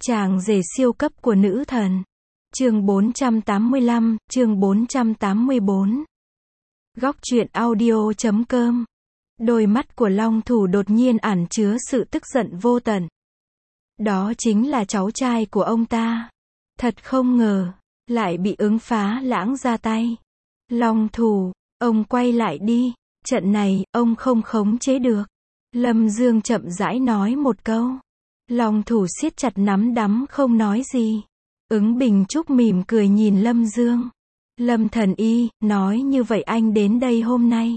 Chàng rể siêu cấp của nữ thần. Chương 485, chương 484. Góc truyện audio.com. Đôi mắt của Long Thủ đột nhiên ẩn chứa sự tức giận vô tận. Đó chính là cháu trai của ông ta. Thật không ngờ, lại bị Ứng Phá Lãng ra tay. Long Thủ, ông quay lại đi, trận này, ông không khống chế được. Lâm Dương chậm rãi nói một câu. Long Thủ siết chặt nắm đấm không nói gì. Ứng Bình Trúc mỉm cười nhìn Lâm Dương. Lâm thần y, nói như vậy anh đến đây hôm nay.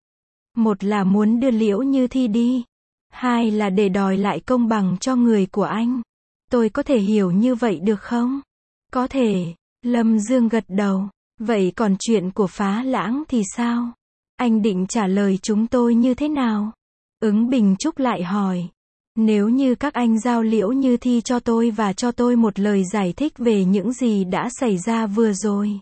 Một là muốn đưa Liễu Như Thi đi. Hai là để đòi lại công bằng cho người của anh. Tôi có thể hiểu như vậy được không? Có thể. Lâm Dương gật đầu. Vậy còn chuyện của Phá Lãng thì sao? Anh định trả lời chúng tôi như thế nào? Ứng Bình Trúc lại hỏi. Nếu như các anh giao Liễu Như Thi cho tôi và cho tôi một lời giải thích về những gì đã xảy ra vừa rồi.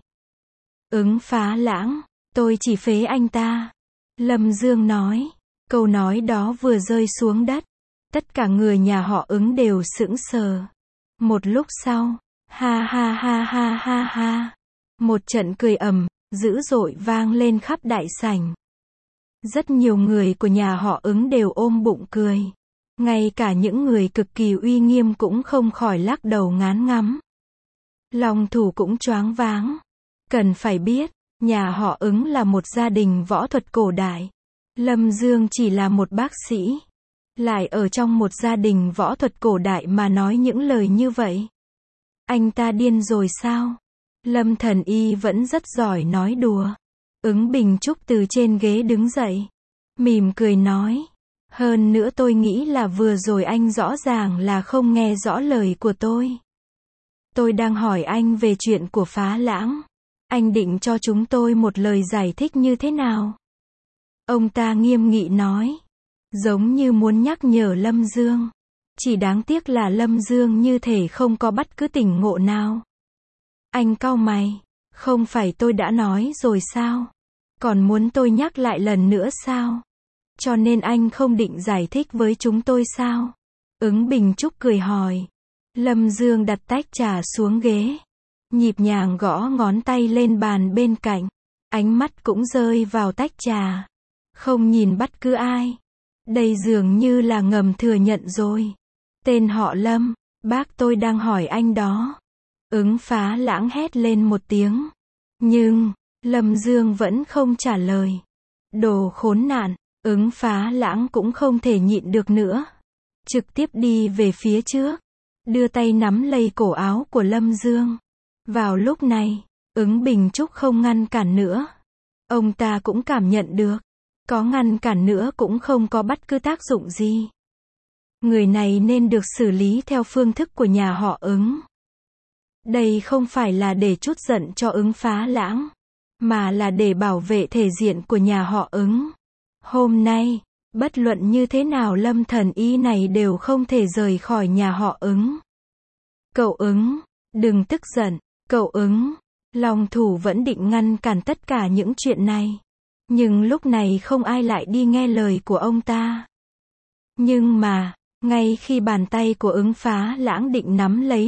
Ứng Phá Lãng, tôi chỉ phế anh ta. Lâm Dương nói. Câu nói đó vừa rơi xuống đất. Tất cả người nhà họ Ứng đều sững sờ. Một lúc sau, ha ha ha ha ha ha. Một trận cười ầm, dữ dội vang lên khắp đại sảnh. Rất nhiều người của nhà họ Ứng đều ôm bụng cười. Ngay cả những người cực kỳ uy nghiêm cũng không khỏi lắc đầu ngán ngắm. Long Thủ cũng choáng váng. Cần phải biết, nhà họ Ứng là một gia đình võ thuật cổ đại. Lâm Dương chỉ là một bác sĩ. Lại ở trong một gia đình võ thuật cổ đại mà nói những lời như vậy. Anh ta điên rồi sao? Lâm thần y vẫn rất giỏi nói đùa. Ứng Bình Trúc từ trên ghế đứng dậy. Mỉm cười nói. Hơn nữa tôi nghĩ là vừa rồi anh rõ ràng là không nghe rõ lời của tôi. Tôi đang hỏi anh về chuyện của Phá Lãng. Anh định cho chúng tôi một lời giải thích như thế nào? Ông ta nghiêm nghị nói. Giống như muốn nhắc nhở Lâm Dương. Chỉ đáng tiếc là Lâm Dương như thể không có bất cứ tỉnh ngộ nào. Anh cau mày. Không phải tôi đã nói rồi sao? Còn muốn tôi nhắc lại lần nữa sao? Cho nên anh không định giải thích với chúng tôi sao? Ứng Bình Trúc cười hỏi. Lâm Dương đặt tách trà xuống ghế. Nhịp nhàng gõ ngón tay lên bàn bên cạnh. Ánh mắt cũng rơi vào tách trà. Không nhìn bất cứ ai. Đây dường như là ngầm thừa nhận rồi. Tên họ Lâm, bác tôi đang hỏi anh đó. Ứng Phá Lãng hét lên một tiếng. Nhưng, Lâm Dương vẫn không trả lời. Đồ khốn nạn, Ứng Phá Lãng cũng không thể nhịn được nữa. Trực tiếp đi về phía trước. Đưa tay nắm lấy cổ áo của Lâm Dương. Vào lúc này, Ứng Bình Trúc không ngăn cản nữa. Ông ta cũng cảm nhận được. Có ngăn cản nữa cũng không có bất cứ tác dụng gì. Người này nên được xử lý theo phương thức của nhà họ Ứng. Đây không phải là để trút giận cho Ứng Phá Lãng, mà là để bảo vệ thể diện của nhà họ Ứng. Hôm nay, bất luận như thế nào Lâm thần y này đều không thể rời khỏi nhà họ Ứng. Cậu Ứng, đừng tức giận, cậu Ứng. Long Thủ vẫn định ngăn cản tất cả những chuyện này. Nhưng lúc này không ai lại đi nghe lời của ông ta. Nhưng mà, ngay khi bàn tay của Ứng Phá Lãng định nắm lấy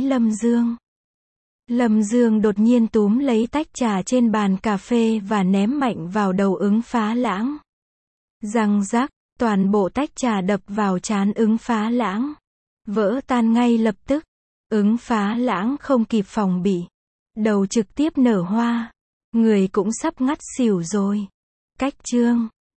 Lâm Dương đột nhiên túm lấy tách trà trên bàn cà phê và ném mạnh vào đầu Ứng Phá Lãng. Răng rắc, toàn bộ tách trà đập vào trán Ứng Phá Lãng. Vỡ tan ngay lập tức. Ứng Phá Lãng không kịp phòng bị. Đầu trực tiếp nở hoa. Người cũng sắp ngất xỉu rồi. Cách chương